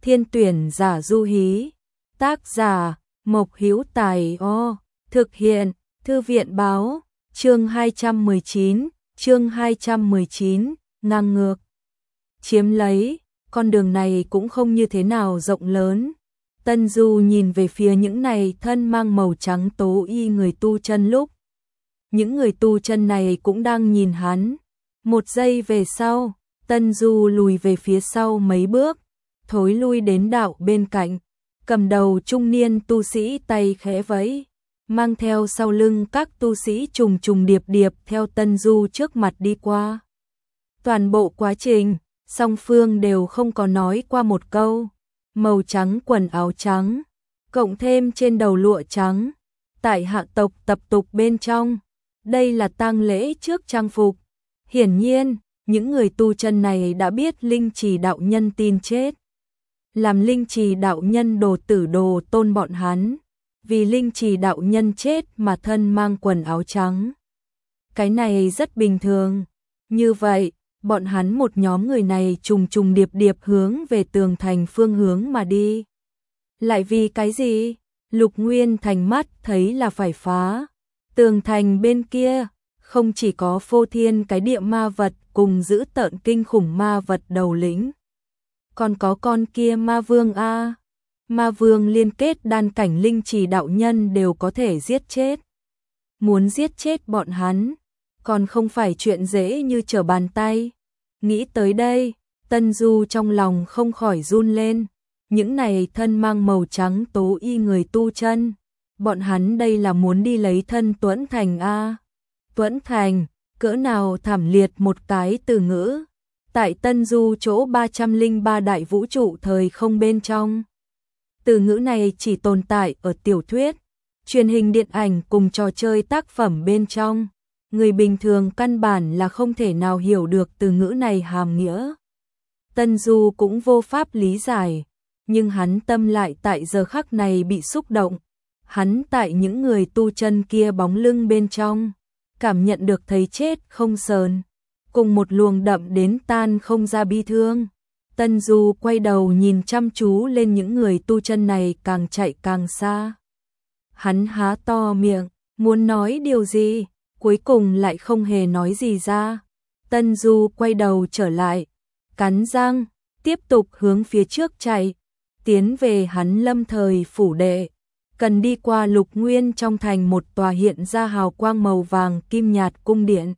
Thiên tuyển giả du hí. Tác giả Mộc Hữu Tài. Thực hiện Thư viện báo. Chương 219, ngang ngược. Chiếm lấy, con đường này cũng không như thế nào rộng lớn. Tân Du nhìn về phía những này thân mang màu trắng tố y người tu chân lúc. Những người tu chân này cũng đang nhìn hắn. Một giây về sau, Tân Du lùi về phía sau mấy bước, thối lui đến đạo bên cạnh. Cầm đầu trung niên tu sĩ tay khẽ vẫy, mang theo sau lưng các tu sĩ trùng trùng điệp điệp theo Tân Du trước mặt đi qua. Toàn bộ quá trình, song phương đều không có nói qua một câu. Màu trắng quần áo trắng, cộng thêm trên đầu lụa trắng, tại hạ tộc tập tục bên trong. Đây là tang lễ trước trang phục. Hiển nhiên, những người tu chân này đã biết Linh Trì đạo nhân tin chết. Làm Linh Trì đạo nhân đồ tử đồ tôn bọn hắn. Vì Linh Trì đạo nhân chết mà thân mang quần áo trắng. Cái này rất bình thường. Như vậy, bọn hắn một nhóm người này trùng trùng điệp điệp hướng về tường thành phương hướng mà đi. Lại vì cái gì? Lục Nguyên Thành mắt thấy là phải phá. Tường thành bên kia, không chỉ có phô thiên cái địa ma vật cùng giữ tợn kinh khủng ma vật đầu lĩnh. Còn có con kia ma vương a. Ma vương liên kết đan cảnh Linh Trì đạo nhân đều có thể giết chết. Muốn giết chết bọn hắn, còn không phải chuyện dễ như trở bàn tay. Nghĩ tới đây, Tân Du trong lòng không khỏi run lên. Những này thân mang màu trắng tố y người tu chân, bọn hắn đây là muốn đi lấy thân Tuẫn Thành a. Tuẫn Thành, cỡ nào thảm liệt một cái từ ngữ. Tại Tân Du chỗ 303 đại vũ trụ thời không bên trong. Từ ngữ này chỉ tồn tại ở tiểu thuyết, truyền hình điện ảnh cùng trò chơi tác phẩm bên trong. Người bình thường căn bản là không thể nào hiểu được từ ngữ này hàm nghĩa. Tân Du cũng vô pháp lý giải, nhưng hắn tâm lại tại giờ khắc này bị xúc động. Hắn tại những người tu chân kia bóng lưng bên trong, cảm nhận được thấy chết không sờn, cùng một luồng đậm đến tan không ra bi thương. Tân Du quay đầu nhìn chăm chú lên những người tu chân này càng chạy càng xa. Hắn há to miệng, muốn nói điều gì, cuối cùng lại không hề nói gì ra. Tân Du quay đầu trở lại, cắn răng, tiếp tục hướng phía trước chạy, tiến về hắn Lâm Thời phủ đệ. Cần đi qua Lục Nguyên trong thành một tòa hiện ra hào quang màu vàng kim nhạt cung điện.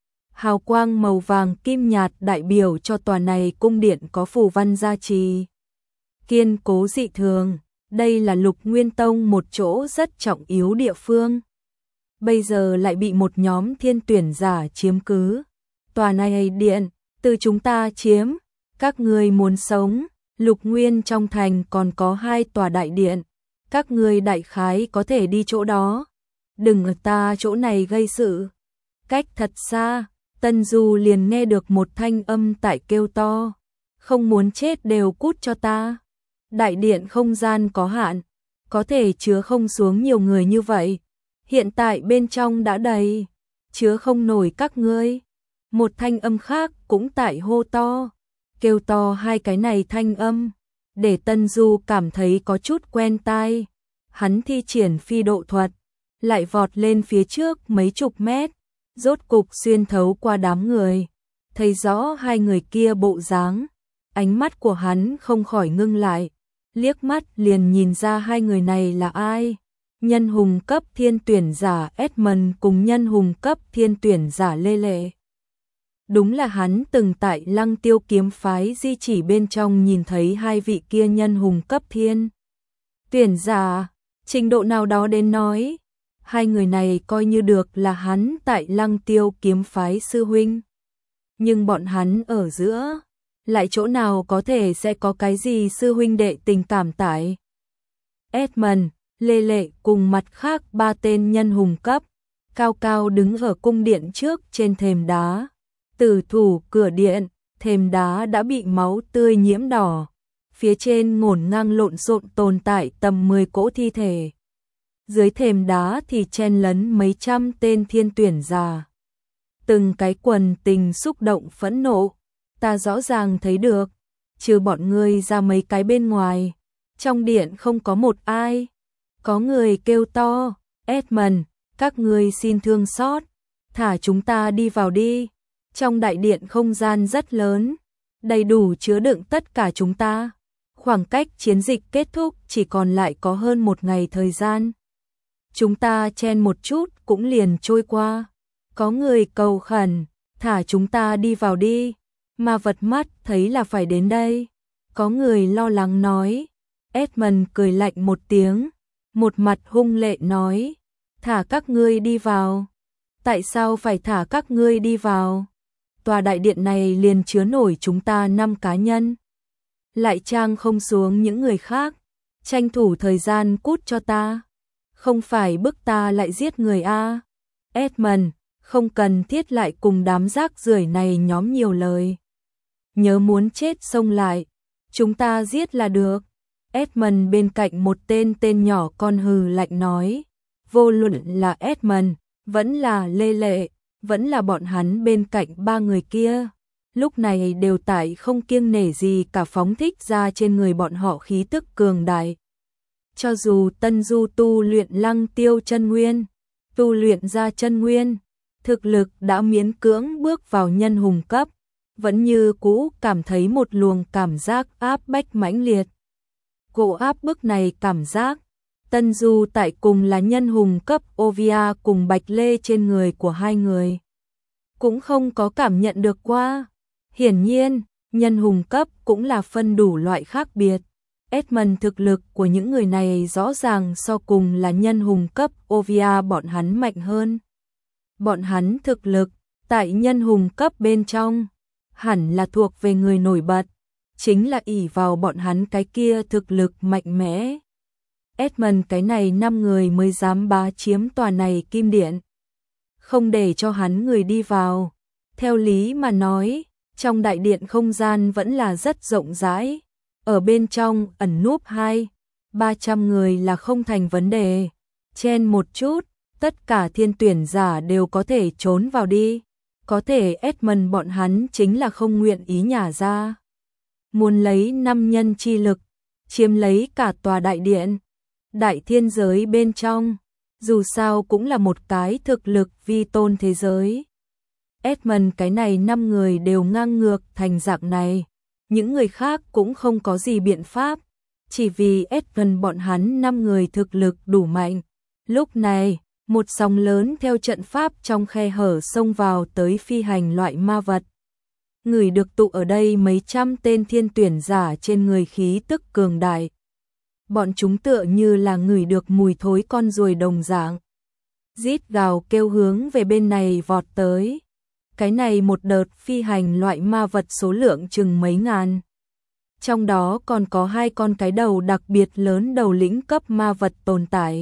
Hào quang màu vàng kim nhạt đại biểu cho tòa này cung điện có phù văn gia trì. Kiên cố dị thường, đây là Lục Nguyên Tông một chỗ rất trọng yếu địa phương. Bây giờ lại bị một nhóm thiên tuyển giả chiếm cứ. Tòa này điện, từ chúng ta chiếm, các người muốn sống. Lục Nguyên trong thành còn có 2 tòa đại điện, các người đại khái có thể đi chỗ đó. Đừng ở ta chỗ này gây sự. Cách thật xa, Tân Du liền nghe được một thanh âm tại kêu to. Không muốn chết đều cút cho ta. Đại điện không gian có hạn, có thể chứa không xuống nhiều người như vậy. Hiện tại bên trong đã đầy, chứa không nổi các ngươi. Một thanh âm khác cũng tại hô to, kêu to 2 cái này thanh âm, để Tân Du cảm thấy có chút quen tai. Hắn thi triển phi độ thuật, lại vọt lên phía trước mấy chục mét, rốt cục xuyên thấu qua đám người, thấy rõ 2 người kia bộ dáng. Ánh mắt của hắn không khỏi ngưng lại, liếc mắt liền nhìn ra 2 người này là ai. Nhân hùng cấp thiên tuyển giả Edmund cùng nhân hùng cấp thiên tuyển giả Lê Lệ. Đúng là hắn từng tại Lăng Tiêu kiếm phái di chỉ bên trong nhìn thấy 2 vị kia nhân hùng cấp thiên tuyển giả. Trình độ nào đó đến nói, 2 người này coi như được là hắn tại Lăng Tiêu kiếm phái sư huynh. Nhưng bọn hắn ở giữa, lại chỗ nào có thể sẽ có cái gì sư huynh đệ tình cảm tại. Edmund, Lê Lệ cùng mặt khác 3 tên nhân hùng cấp, cao cao đứng ở cung điện trước trên thềm đá. Tử thủ cửa điện, thềm đá đã bị máu tươi nhiễm đỏ. Phía trên ngổn ngang lộn xộn tồn tại tầm 10 cỗ thi thể. Dưới thềm đá thì chen lấn mấy trăm tên thiên tuyển giả. Từng cái quần tình xúc động phẫn nộ, ta rõ ràng thấy được. trừ bọn ngươi ra mấy cái bên ngoài, trong điện không có một ai. Có người kêu to, Edmund, các ngươi xin thương xót, thả chúng ta đi vào đi. Trong đại điện không gian rất lớn, đầy đủ chứa đựng tất cả chúng ta. Khoảng cách chiến dịch kết thúc chỉ còn lại có hơn một ngày thời gian. Chúng ta chen một chút cũng liền trôi qua. Có người cầu khẩn, thả chúng ta đi vào đi. Ma vật mắt thấy là phải đến đây. Có người lo lắng nói. Edmund cười lạnh một tiếng, một mặt hung lệ nói, thả các ngươi đi vào. Tại sao phải thả các ngươi đi vào? Tòa đại điện này liền chứa nổi chúng ta 5 cá nhân. Lại trang không xuống những người khác, tranh thủ thời gian cút cho ta. Không phải bức ta lại giết người a. Edmund, không cần thiết lại cùng đám rác rưởi này nhóm nhiều lời. Nhớ muốn chết xông lại, chúng ta giết là được. Edmund bên cạnh một tên nhỏ con hừ lạnh nói, vô luận là Edmund, vẫn là Lê Lệ, vẫn là bọn hắn bên cạnh 3 người kia, lúc này đều tại không kiêng nể gì cả phóng thích ra trên người bọn họ khí tức cường đại. Cho dù Tân Du tu luyện Lăng Tiêu chân nguyên, tu luyện ra chân nguyên, thực lực đã miễn cưỡng bước vào nhân hùng cấp, vẫn như cũ cảm thấy một luồng cảm giác áp bách mãnh liệt. Cổ áp bức này cảm giác, Tân Du tại cùng là nhân hùng cấp Ovia cùng Bạch Lê trên người của hai người. Cũng không có cảm nhận được qua. Hiển nhiên, nhân hùng cấp cũng là phân đủ loại khác biệt. Edmund thực lực của những người này rõ ràng so cùng là nhân hùng cấp Ovia bọn hắn mạnh hơn. Bọn hắn thực lực, tại nhân hùng cấp bên trong, hẳn là thuộc về người nổi bật. Chính là ỷ vào bọn hắn cái kia thực lực mạnh mẽ. Edmund cái này 5 người mới dám bá chiếm tòa này kim điện. Không để cho hắn người đi vào. Theo lý mà nói, trong đại điện không gian vẫn là rất rộng rãi. Ở bên trong ẩn núp 200-300 người là không thành vấn đề. Chen một chút, tất cả thiên tuyển giả đều có thể trốn vào đi. Có thể Edmund bọn hắn chính là không nguyện ý nhả ra. Muốn lấy 5 nhân chi lực, chiếm lấy cả tòa đại điện. Đại thiên giới bên trong, dù sao cũng là một cái thực lực vi tôn thế giới. Edmund cái này 5 người đều ngang ngược thành dạng này. Những người khác cũng không có gì biện pháp. Chỉ vì Edmund bọn hắn 5 người thực lực đủ mạnh. Lúc này, một sóng lớn theo trận pháp trong khe hở xông vào tới phi hành loại ma vật. Người được tụ ở đây mấy trăm tên thiên tuyển giả trên người khí tức cường đại. Bọn chúng tựa như là ngửi được mùi thối con ruồi đồng dạng. Rít gào kêu hướng về bên này vọt tới. Cái này một đợt phi hành loại ma vật số lượng chừng mấy ngàn. Trong đó còn có 2 con cái đầu đặc biệt lớn đầu lĩnh cấp ma vật tồn tại.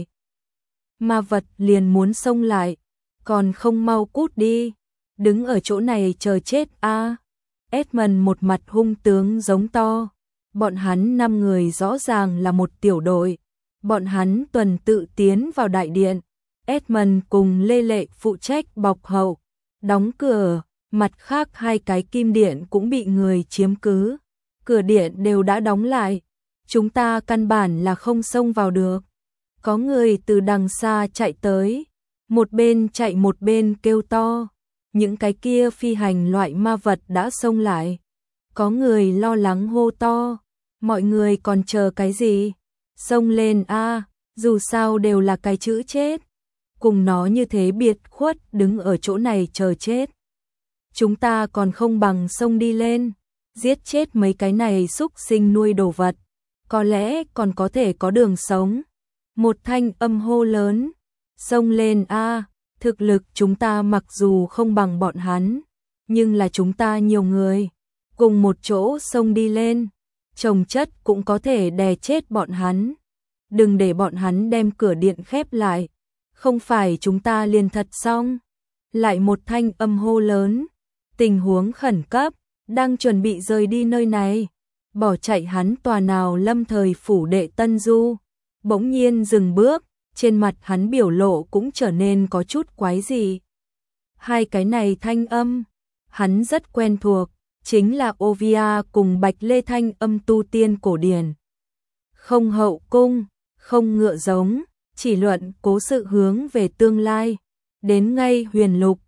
Ma vật liền muốn xông lại, còn không mau cút đi. Đứng ở chỗ này chờ chết a. Edmund một mặt hung tướng giống to. Bọn hắn 5 người rõ ràng là một tiểu đội. Bọn hắn tuần tự tiến vào đại điện. Edmund cùng Lê Lệ phụ trách bọc hậu, đóng cửa. Mặt khác 2 cái kim điện cũng bị người chiếm cứ. Cửa điện đều đã đóng lại. Chúng ta căn bản là không xông vào được. Có người từ đằng xa chạy tới. Một bên chạy một bên kêu to. Những cái kia phi hành loại ma vật đã xông lại. Có người lo lắng hô to. Mọi người còn chờ cái gì? Xông lên a, dù sao đều là cái chữ chết. Cùng nó như thế biệt khuất đứng ở chỗ này chờ chết. Chúng ta còn không bằng xông đi lên. Giết chết mấy cái này xúc sinh nuôi đồ vật. Có lẽ còn có thể có đường sống. Một thanh âm hô lớn. Xông lên a, thực lực chúng ta mặc dù không bằng bọn hắn. Nhưng là chúng ta nhiều người. Cùng một chỗ xông đi lên. Chồng chất cũng có thể đè chết bọn hắn. Đừng để bọn hắn đem cửa điện khép lại. Không phải chúng ta liền thật xong. Lại một thanh âm hô lớn. Tình huống khẩn cấp. Đang chuẩn bị rời đi nơi này. Bỏ chạy hắn tòa nào lâm thời phủ đệ Tân Du. Bỗng nhiên dừng bước. Trên mặt hắn biểu lộ cũng trở nên có chút quái dị. 2 cái này thanh âm. Hắn rất quen thuộc. chính là Ovia cùng Bạch Lê Thanh âm tu tiên cổ điển. Không hậu cung, không ngựa giống, chỉ luận cố sự hướng về tương lai. Đến ngay huyền lục,